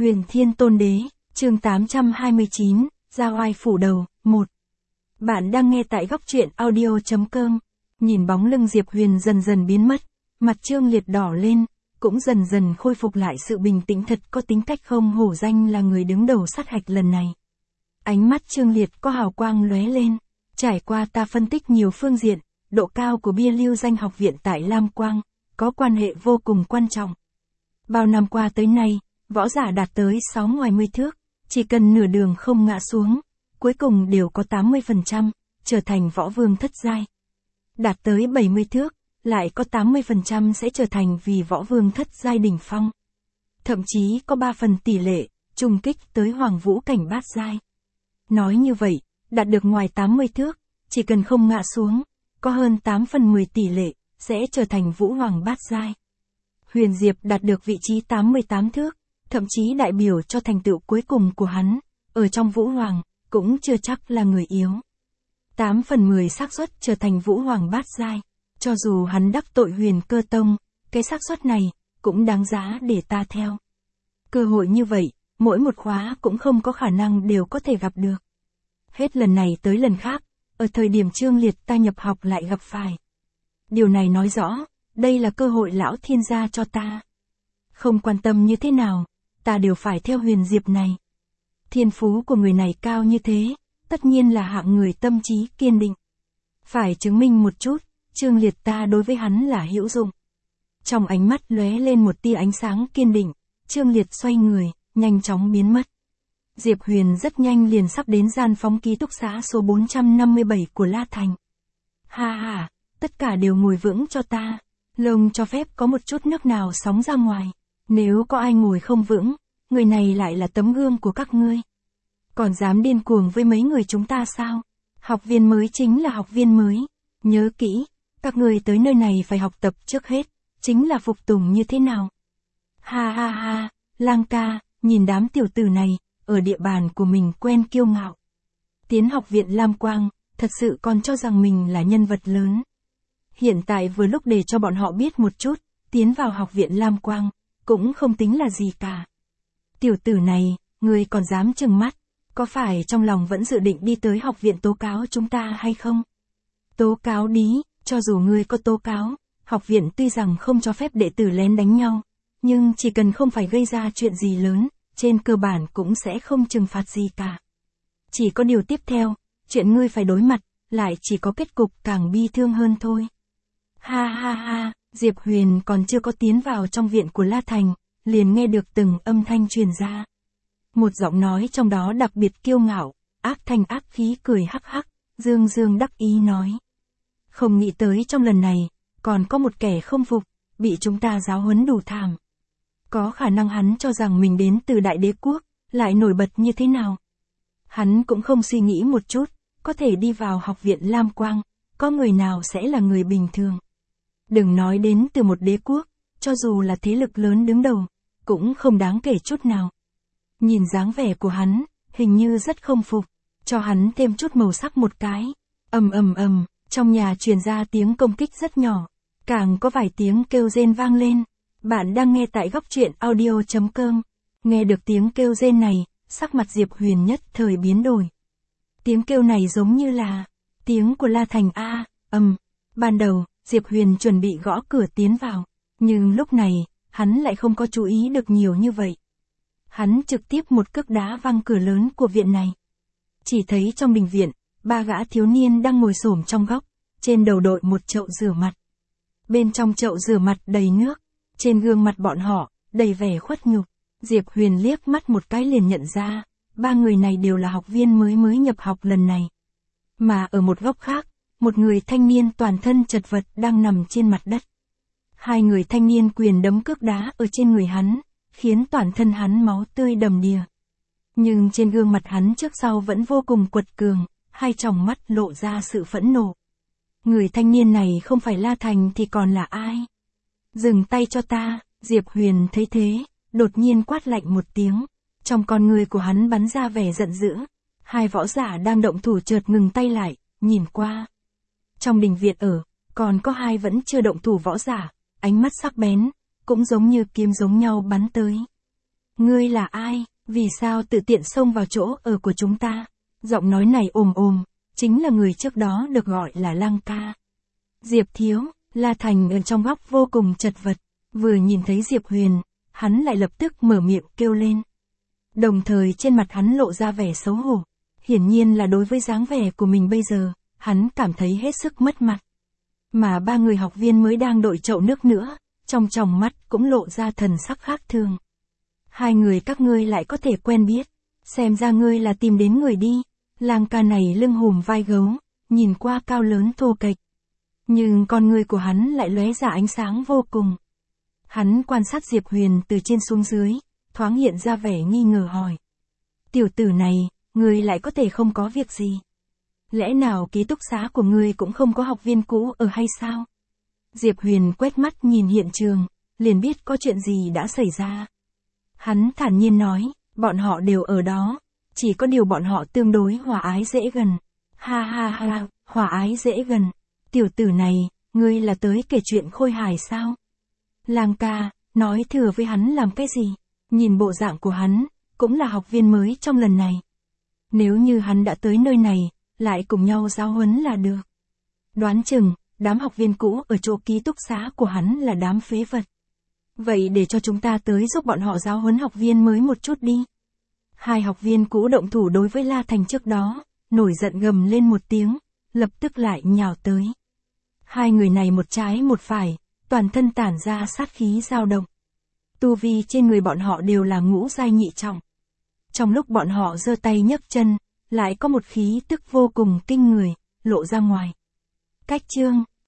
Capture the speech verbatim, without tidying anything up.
Huyền Thiên Tôn Đế, chương tám trăm hai mươi chín, Ra oai phủ đầu, một. Bạn đang nghe tại góc truyện audio.com. Nhìn bóng lưng Diệp Huyền dần dần biến mất, mặt Trương Liệt đỏ lên, cũng dần dần khôi phục lại sự bình tĩnh, thật có tính cách không hổ danh là người đứng đầu sát hạch lần này. Ánh mắt Trương Liệt có hào quang lóe lên, trải qua ta phân tích nhiều phương diện, độ cao của bia lưu danh học viện tại Lam Quang, có quan hệ vô cùng quan trọng. Bao năm qua tới nay, võ giả đạt tới sáu ngoài mươi thước, chỉ cần nửa đường không ngã xuống, cuối cùng đều có tám mươi phần trăm, trở thành võ vương thất giai. Đạt tới bảy mươi thước, lại có tám mươi phần trăm sẽ trở thành vì võ vương thất giai đỉnh phong. Thậm chí có ba phần tỷ lệ, trùng kích tới hoàng vũ cảnh bát giai. Nói như vậy, đạt được ngoài tám mươi thước, chỉ cần không ngã xuống, có hơn tám phần mười tỷ lệ, sẽ trở thành vũ hoàng bát giai. Huyền Diệp đạt được vị trí tám mươi tám thước, thậm chí đại biểu cho thành tựu cuối cùng của hắn, ở trong vũ hoàng, cũng chưa chắc là người yếu. tám phần mười xác suất trở thành vũ hoàng bát giai, cho dù hắn đắc tội Huyền Cơ Tông, cái xác suất này, cũng đáng giá để ta theo. Cơ hội như vậy, mỗi một khóa cũng không có khả năng đều có thể gặp được. Hết lần này tới lần khác, ở thời điểm Trương Liệt ta nhập học lại gặp phải. Điều này nói rõ, đây là cơ hội lão thiên gia cho ta. Không quan tâm như thế nào, ta đều phải theo Huyền Diệp này. Thiên phú của người này cao như thế, tất nhiên là hạng người tâm trí kiên định. Phải chứng minh một chút, Trương Liệt ta đối với hắn là hữu dụng. Trong ánh mắt lóe lên một tia ánh sáng kiên định, Trương Liệt xoay người, nhanh chóng biến mất. Diệp Huyền rất nhanh liền sắp đến gian phóng ký túc xá số bốn trăm năm mươi bảy của La Thành. Ha ha, tất cả đều ngồi vững cho ta. Lông cho phép có một chút nước nào sóng ra ngoài. Nếu có ai ngồi không vững, người này lại là tấm gương của các ngươi. Còn dám điên cuồng với mấy người chúng ta sao? Học viên mới chính là học viên mới. Nhớ kỹ, các ngươi tới nơi này phải học tập trước hết, chính là phục tùng như thế nào. Ha ha ha, Lang ca, nhìn đám tiểu tử này, ở địa bàn của mình quen kiêu ngạo. Tiến học viện Lam Quang, thật sự còn cho rằng mình là nhân vật lớn. Hiện tại vừa lúc để cho bọn họ biết một chút, tiến vào học viện Lam Quang, cũng không tính là gì cả. Tiểu tử này, ngươi còn dám trừng mắt, có phải trong lòng vẫn dự định đi tới học viện tố cáo chúng ta hay không? Tố cáo đi, cho dù ngươi có tố cáo, học viện tuy rằng không cho phép đệ tử lén đánh nhau, nhưng chỉ cần không phải gây ra chuyện gì lớn, trên cơ bản cũng sẽ không trừng phạt gì cả. Chỉ có điều tiếp theo, chuyện ngươi phải đối mặt, lại chỉ có kết cục càng bi thương hơn thôi. Ha ha ha, Diệp Huyền còn chưa có tiến vào trong viện của La Thành, liền nghe được từng âm thanh truyền ra. Một giọng nói trong đó đặc biệt kiêu ngạo, ác thanh ác khí cười hắc hắc, dương dương đắc ý nói. Không nghĩ tới trong lần này, còn có một kẻ không phục, bị chúng ta giáo huấn đủ thảm. Có khả năng hắn cho rằng mình đến từ Đại Đế Quốc, lại nổi bật như thế nào. Hắn cũng không suy nghĩ một chút, có thể đi vào học viện Lam Quang, có người nào sẽ là người bình thường. Đừng nói đến từ một đế quốc, cho dù là thế lực lớn đứng đầu, cũng không đáng kể chút nào. Nhìn dáng vẻ của hắn, hình như rất không phục, cho hắn thêm chút màu sắc một cái. Ầm ầm ầm, trong nhà truyền ra tiếng công kích rất nhỏ, càng có vài tiếng kêu rên vang lên. Bạn đang nghe tại góc truyện audio.com. Nghe được tiếng kêu rên này, sắc mặt Diệp Huyền nhất thời biến đổi. Tiếng kêu này giống như là tiếng của La Thành A, ầm. Ban đầu, Diệp Huyền chuẩn bị gõ cửa tiến vào, nhưng lúc này, hắn lại không có chú ý được nhiều như vậy. Hắn trực tiếp một cước đá văng cửa lớn của viện này. Chỉ thấy trong đình viện, ba gã thiếu niên đang ngồi xổm trong góc, trên đầu đội một chậu rửa mặt. Bên trong chậu rửa mặt đầy nước, trên gương mặt bọn họ, đầy vẻ khuất nhục. Diệp Huyền liếc mắt một cái liền nhận ra, ba người này đều là học viên mới mới nhập học lần này. Mà ở một góc khác, một người thanh niên toàn thân chật vật đang nằm trên mặt đất. Hai người thanh niên quyền đấm cước đá ở trên người hắn, khiến toàn thân hắn máu tươi đầm đìa. Nhưng trên gương mặt hắn trước sau vẫn vô cùng quật cường, hai tròng mắt lộ ra sự phẫn nộ. Người thanh niên này không phải La Thành thì còn là ai? Dừng tay cho ta, Diệp Huyền thấy thế, đột nhiên quát lạnh một tiếng. Trong con người của hắn bắn ra vẻ giận dữ. Hai võ giả đang động thủ chợt ngừng tay lại, nhìn qua. Trong đình viện ở, còn có hai vẫn chưa động thủ võ giả, ánh mắt sắc bén, cũng giống như kiếm giống nhau bắn tới. Ngươi là ai, vì sao tự tiện xông vào chỗ ở của chúng ta? Giọng nói này ồm ồm, chính là người trước đó được gọi là Lang ca. Diệp Thiếu, La Thành ở trong góc vô cùng chật vật, vừa nhìn thấy Diệp Huyền, hắn lại lập tức mở miệng kêu lên. Đồng thời trên mặt hắn lộ ra vẻ xấu hổ, hiển nhiên là đối với dáng vẻ của mình bây giờ, hắn cảm thấy hết sức mất mặt. Mà ba người học viên mới đang đội chậu nước nữa, trong tròng mắt cũng lộ ra thần sắc khác thường. Hai người các ngươi lại có thể quen biết, xem ra ngươi là tìm đến người đi. Lang ca này lưng hùm vai gấu, nhìn qua cao lớn thô kệch. Nhưng con người của hắn lại lóe ra ánh sáng vô cùng. Hắn quan sát Diệp Huyền từ trên xuống dưới, thoáng hiện ra vẻ nghi ngờ hỏi. Tiểu tử này, ngươi lại có thể không có việc gì? Lẽ nào ký túc xá của ngươi cũng không có học viên cũ ở hay sao? Diệp Huyền quét mắt nhìn hiện trường, liền biết có chuyện gì đã xảy ra. Hắn thản nhiên nói, bọn họ đều ở đó, chỉ có điều bọn họ tương đối hòa ái dễ gần. Ha ha ha, hòa ái dễ gần. Tiểu tử này, ngươi là tới kể chuyện khôi hài sao? Lang ca, nói thừa với hắn làm cái gì? Nhìn bộ dạng của hắn, cũng là học viên mới trong lần này. Nếu như hắn đã tới nơi này, lại cùng nhau giáo huấn là được. Đoán chừng, đám học viên cũ ở chỗ ký túc xá của hắn là đám phế vật. Vậy để cho chúng ta tới giúp bọn họ giáo huấn học viên mới một chút đi. Hai học viên cũ động thủ đối với La Thành trước đó, nổi giận gầm lên một tiếng, lập tức lại nhào tới. Hai người này một trái một phải, toàn thân tản ra sát khí dao động. Tu vi trên người bọn họ đều là ngũ giai nhị trọng. Trong lúc bọn họ giơ tay nhấc chân, lại có một khí tức vô cùng kinh người, lộ ra ngoài. Cách chương